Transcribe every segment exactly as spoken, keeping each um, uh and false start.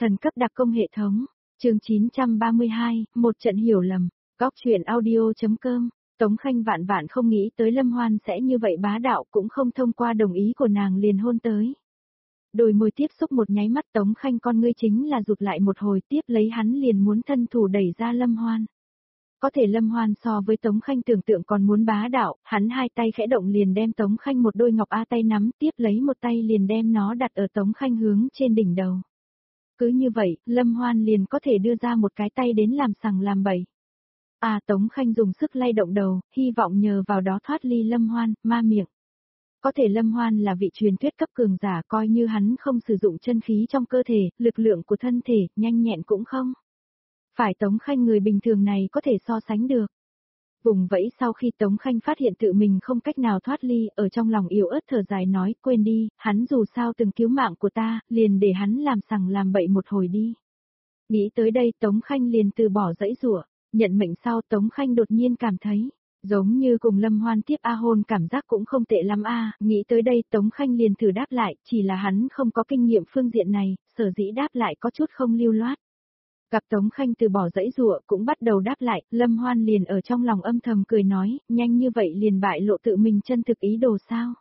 Thần cấp đặc công hệ thống, chương chín trăm ba mươi hai, một trận hiểu lầm, góc truyện audio.com, Tống Khanh vạn vạn không nghĩ tới Lâm Hoan sẽ như vậy bá đạo, cũng không thông qua đồng ý của nàng liền hôn tới. Đôi môi tiếp xúc một nháy mắt, Tống Khanh con ngươi chính là rụt lại một hồi, tiếp lấy hắn liền muốn thân thủ đẩy ra Lâm Hoan. Có thể Lâm Hoan so với Tống Khanh tưởng tượng còn muốn bá đạo, hắn hai tay khẽ động liền đem Tống Khanh một đôi ngọc A tay nắm, tiếp lấy một tay liền đem nó đặt ở Tống Khanh hướng trên đỉnh đầu. Cứ như vậy, Lâm Hoan liền có thể đưa ra một cái tay đến làm sằng làm bậy. À, Tống Khanh dùng sức lay động đầu, hy vọng nhờ vào đó thoát ly Lâm Hoan, ma miệng. Có thể Lâm Hoan là vị truyền thuyết cấp cường giả, coi như hắn không sử dụng chân khí trong cơ thể, lực lượng của thân thể, nhanh nhẹn cũng không. Phải Tống Khanh người bình thường này có thể so sánh được. Vùng vẫy sau khi Tống Khanh phát hiện tự mình không cách nào thoát ly, ở trong lòng yếu ớt thở dài nói, quên đi, hắn dù sao từng cứu mạng của ta, liền để hắn làm sằng làm bậy một hồi đi. Nghĩ tới đây Tống Khanh liền từ bỏ dãy rủa, nhận mệnh sau Tống Khanh đột nhiên cảm thấy, giống như cùng Lâm Hoan tiếp A hôn cảm giác cũng không tệ lắm a. Nghĩ tới đây Tống Khanh liền thử đáp lại, chỉ là hắn không có kinh nghiệm phương diện này, sở dĩ đáp lại có chút không lưu loát. Gặp Tống Khanh từ bỏ dãy rủa cũng bắt đầu đáp lại, Lâm Hoan liền ở trong lòng âm thầm cười nói, nhanh như vậy liền bại lộ tự mình chân thực ý đồ sao.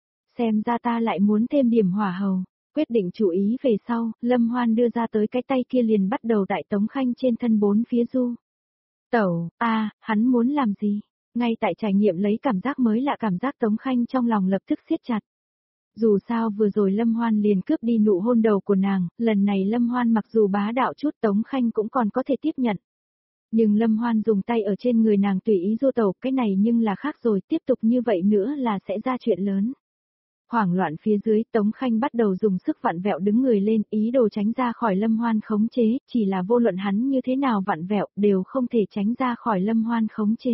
Xem ra ta lại muốn thêm điểm hỏa hầu, quyết định chú ý về sau, Lâm Hoan đưa ra tới cái tay kia liền bắt đầu tại Tống Khanh trên thân bốn phía du. Tẩu, a, hắn muốn làm gì? Ngay tại trải nghiệm lấy cảm giác mới lạ, cảm giác Tống Khanh trong lòng lập tức siết chặt. Dù sao vừa rồi Lâm Hoan liền cướp đi nụ hôn đầu của nàng, lần này Lâm Hoan mặc dù bá đạo chút Tống Khanh cũng còn có thể tiếp nhận. Nhưng Lâm Hoan dùng tay ở trên người nàng tùy ý du tẩu, cái này nhưng là khác rồi, tiếp tục như vậy nữa là sẽ ra chuyện lớn. Hoảng loạn phía dưới Tống Khanh bắt đầu dùng sức vặn vẹo đứng người lên, ý đồ tránh ra khỏi Lâm Hoan khống chế, chỉ là vô luận hắn như thế nào vặn vẹo đều không thể tránh ra khỏi Lâm Hoan khống chế.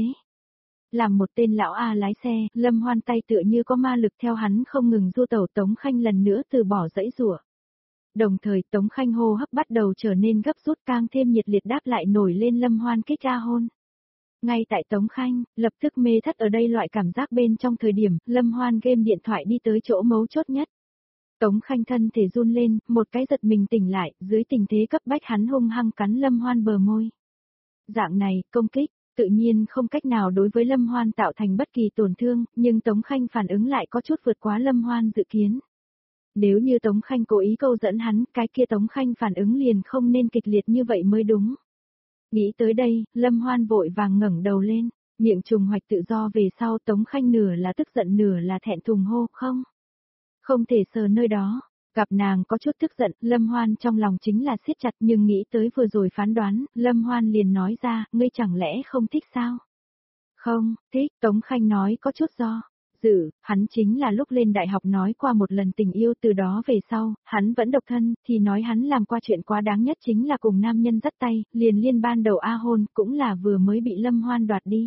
Làm một tên lão A lái xe, Lâm Hoan tay tựa như có ma lực theo hắn không ngừng du tẩu, Tống Khanh lần nữa từ bỏ dãy rủa. Đồng thời Tống Khanh hô hấp bắt đầu trở nên gấp rút, càng thêm nhiệt liệt đáp lại nổi lên Lâm Hoan kích A hôn. Ngay tại Tống Khanh, lập tức mê thất ở đây loại cảm giác bên trong thời điểm, Lâm Hoan game điện thoại đi tới chỗ mấu chốt nhất. Tống Khanh thân thể run lên, một cái giật mình tỉnh lại, dưới tình thế cấp bách hắn hung hăng cắn Lâm Hoan bờ môi. Dạng này, công kích, tự nhiên không cách nào đối với Lâm Hoan tạo thành bất kỳ tổn thương, nhưng Tống Khanh phản ứng lại có chút vượt quá Lâm Hoan dự kiến. Nếu như Tống Khanh cố ý câu dẫn hắn, cái kia Tống Khanh phản ứng liền không nên kịch liệt như vậy mới đúng. Nghĩ tới đây, Lâm Hoan vội vàng ngẩng đầu lên, miệng trùng hoạch tự do về sau Tống Khanh nửa là tức giận nửa là thẹn thùng hô, không. Không thể sờ nơi đó. Gặp nàng có chút tức giận, Lâm Hoan trong lòng chính là siết chặt, nhưng nghĩ tới vừa rồi phán đoán, Lâm Hoan liền nói ra, ngươi chẳng lẽ không thích sao? Không, thích, Tống Khanh nói có chút do dự, hắn chính là lúc lên đại học nói qua một lần tình yêu, từ đó về sau, hắn vẫn độc thân, thì nói hắn làm qua chuyện quá đáng nhất chính là cùng nam nhân dắt tay, liền liên ban đầu A hôn, cũng là vừa mới bị Lâm Hoan đoạt đi.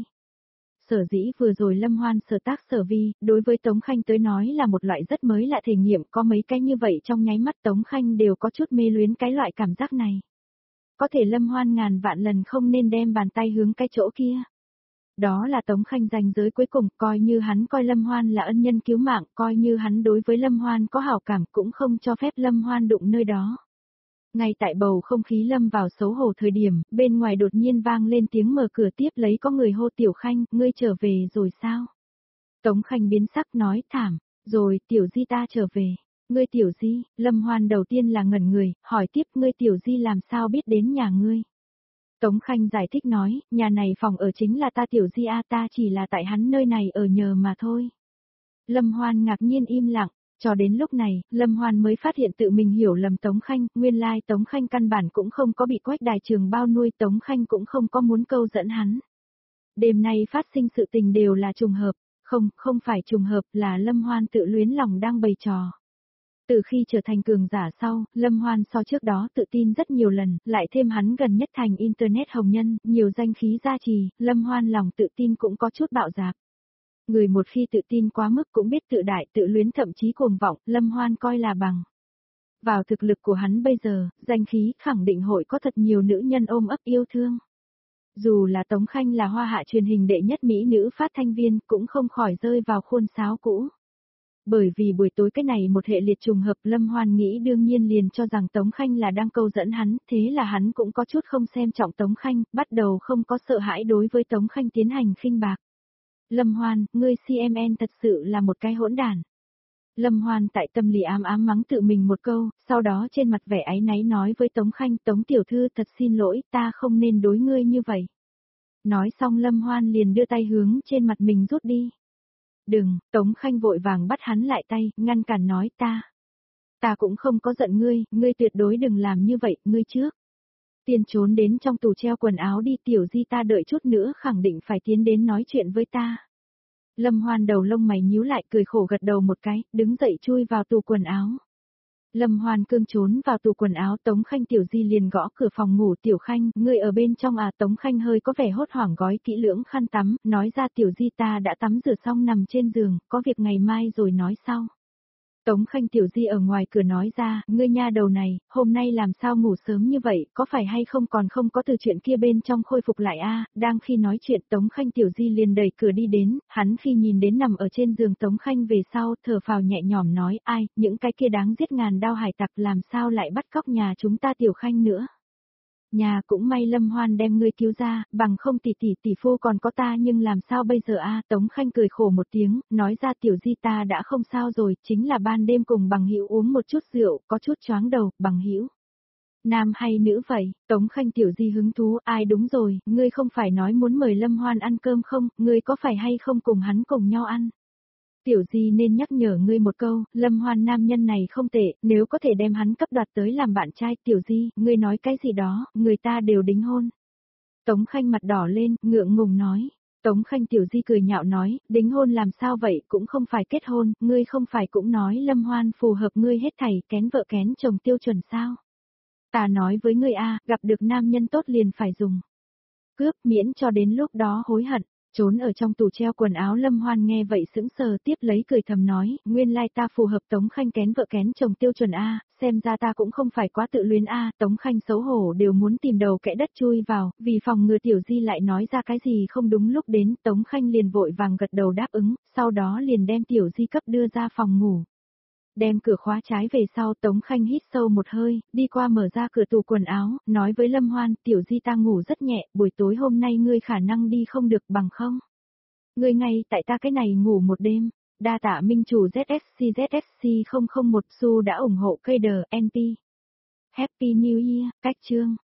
Sở dĩ vừa rồi Lâm Hoan sở tác sở vi, đối với Tống Khanh tới nói là một loại rất mới lạ thể nghiệm, có mấy cái như vậy trong nháy mắt Tống Khanh đều có chút mê luyến cái loại cảm giác này. Có thể Lâm Hoan ngàn vạn lần không nên đem bàn tay hướng cái chỗ kia. Đó là Tống Khanh ranh giới cuối cùng, coi như hắn coi Lâm Hoan là ân nhân cứu mạng, coi như hắn đối với Lâm Hoan có hảo cảm cũng không cho phép Lâm Hoan đụng nơi đó. Ngay tại bầu không khí lâm vào xấu hổ thời điểm, bên ngoài đột nhiên vang lên tiếng mở cửa, tiếp lấy có người hô, Tiểu Khanh, ngươi trở về rồi sao? Tống Khanh biến sắc nói, thảm, rồi, Tiểu Di ta trở về. Ngươi Tiểu Di, Lâm Hoan đầu tiên là ngẩn người, hỏi tiếp, ngươi Tiểu Di làm sao biết đến nhà ngươi? Tống Khanh giải thích nói, nhà này phòng ở chính là ta Tiểu Di a, ta chỉ là tại hắn nơi này ở nhờ mà thôi. Lâm Hoan ngạc nhiên im lặng. Cho đến lúc này, Lâm Hoan mới phát hiện tự mình hiểu lầm Tống Khanh, nguyên lai Tống Khanh căn bản cũng không có bị Quách Đài Trường bao nuôi, Tống Khanh cũng không có muốn câu dẫn hắn. Đêm nay phát sinh sự tình đều là trùng hợp, không, không phải trùng hợp, là Lâm Hoan tự luyến lòng đang bày trò. Từ khi trở thành cường giả sau, Lâm Hoan so trước đó tự tin rất nhiều lần, lại thêm hắn gần nhất thành Internet hồng nhân, nhiều danh khí gia trì, Lâm Hoan lòng tự tin cũng có chút bạo dạp. Người một khi tự tin quá mức cũng biết tự đại tự luyến, thậm chí cuồng vọng, Lâm Hoan coi là bằng. Vào thực lực của hắn bây giờ, danh khí khẳng định hội có thật nhiều nữ nhân ôm ấp yêu thương. Dù là Tống Khanh là hoa hạ truyền hình đệ nhất mỹ nữ phát thanh viên cũng không khỏi rơi vào khuôn sáo cũ. Bởi vì buổi tối cái này một hệ liệt trùng hợp Lâm Hoan nghĩ đương nhiên liền cho rằng Tống Khanh là đang câu dẫn hắn, thế là hắn cũng có chút không xem trọng Tống Khanh, bắt đầu không có sợ hãi đối với Tống Khanh tiến hành khinh bạc. Lâm Hoan, ngươi xê em en thật sự là một cái hỗn đản. Lâm Hoan tại tâm lý ám ám mắng tự mình một câu, sau đó trên mặt vẻ áy náy nói với Tống Khanh, Tống tiểu thư thật xin lỗi, ta không nên đối ngươi như vậy. Nói xong Lâm Hoan liền đưa tay hướng trên mặt mình rút đi. Đừng, Tống Khanh vội vàng bắt hắn lại tay, ngăn cản nói ta. Ta cũng không có giận ngươi, ngươi tuyệt đối đừng làm như vậy, ngươi trước. Tiên trốn đến trong tủ treo quần áo đi tiểu di ta đợi chút nữa khẳng định phải tiến đến nói chuyện với ta. Lâm Hoan đầu lông mày nhíu lại cười khổ gật đầu một cái, đứng dậy chui vào tủ quần áo. Lâm Hoan cương trốn vào tủ quần áo Tống Khanh tiểu di liền gõ cửa phòng ngủ tiểu Khanh, ngươi ở bên trong à Tống Khanh hơi có vẻ hốt hoảng gói kỹ lưỡng khăn tắm, nói ra tiểu di ta đã tắm rửa xong nằm trên giường, có việc ngày mai rồi nói sau. Tống Khanh tiểu di ở ngoài cửa nói ra, ngươi nha đầu này, hôm nay làm sao ngủ sớm như vậy, có phải hay không còn không có từ chuyện kia bên trong khôi phục lại a? Đang khi nói chuyện Tống Khanh tiểu di liền đẩy cửa đi đến, hắn khi nhìn đến nằm ở trên giường Tống Khanh về sau, thở phào nhẹ nhõm nói, ai, những cái kia đáng giết ngàn đao hải tặc làm sao lại bắt cóc nhà chúng ta tiểu Khanh nữa. Nhà cũng may Lâm Hoan đem ngươi cứu ra, bằng không tỷ tỷ tỷ phu còn có ta nhưng làm sao bây giờ a? Tống Khanh cười khổ một tiếng, nói ra tiểu di ta đã không sao rồi, chính là ban đêm cùng bằng hữu uống một chút rượu, có chút choáng đầu, bằng hữu. Nam hay nữ vậy? Tống Khanh tiểu di hứng thú, ai đúng rồi, ngươi không phải nói muốn mời Lâm Hoan ăn cơm không, ngươi có phải hay không cùng hắn cùng nhau ăn? Tiểu Di nên nhắc nhở ngươi một câu, Lâm Hoan nam nhân này không tệ, nếu có thể đem hắn cấp đoạt tới làm bạn trai, Tiểu Di, ngươi nói cái gì đó, người ta đều đính hôn. Tống Khanh mặt đỏ lên, ngượng ngùng nói. Tống Khanh Tiểu Di cười nhạo nói, đính hôn làm sao vậy, cũng không phải kết hôn, ngươi không phải cũng nói Lâm Hoan phù hợp ngươi hết thảy, kén vợ kén chồng tiêu chuẩn sao. Ta nói với ngươi a, gặp được nam nhân tốt liền phải dùng. Cướp miễn cho đến lúc đó hối hận. Trốn ở trong tủ treo quần áo Lâm Hoan nghe vậy sững sờ tiếp lấy cười thầm nói, nguyên lai ta phù hợp Tống Khanh kén vợ kén chồng tiêu chuẩn A, xem ra ta cũng không phải quá tự luyến A, Tống Khanh xấu hổ đều muốn tìm đầu kẽ đất chui vào, vì phòng ngừa Tiểu Di lại nói ra cái gì không đúng lúc đến, Tống Khanh liền vội vàng gật đầu đáp ứng, sau đó liền đem Tiểu Di cấp đưa ra phòng ngủ. Đem cửa khóa trái về sau Tống Khanh hít sâu một hơi, đi qua mở ra cửa tủ quần áo, nói với Lâm Hoan, Tiểu Di ta ngủ rất nhẹ, buổi tối hôm nay ngươi khả năng đi không được bằng không. Ngươi ngay tại ta cái này ngủ một đêm, đa tạ minh chủ Z F C Z F C không không một xu đã ủng hộ cây đờ en pê. Happy New Year, cách chương.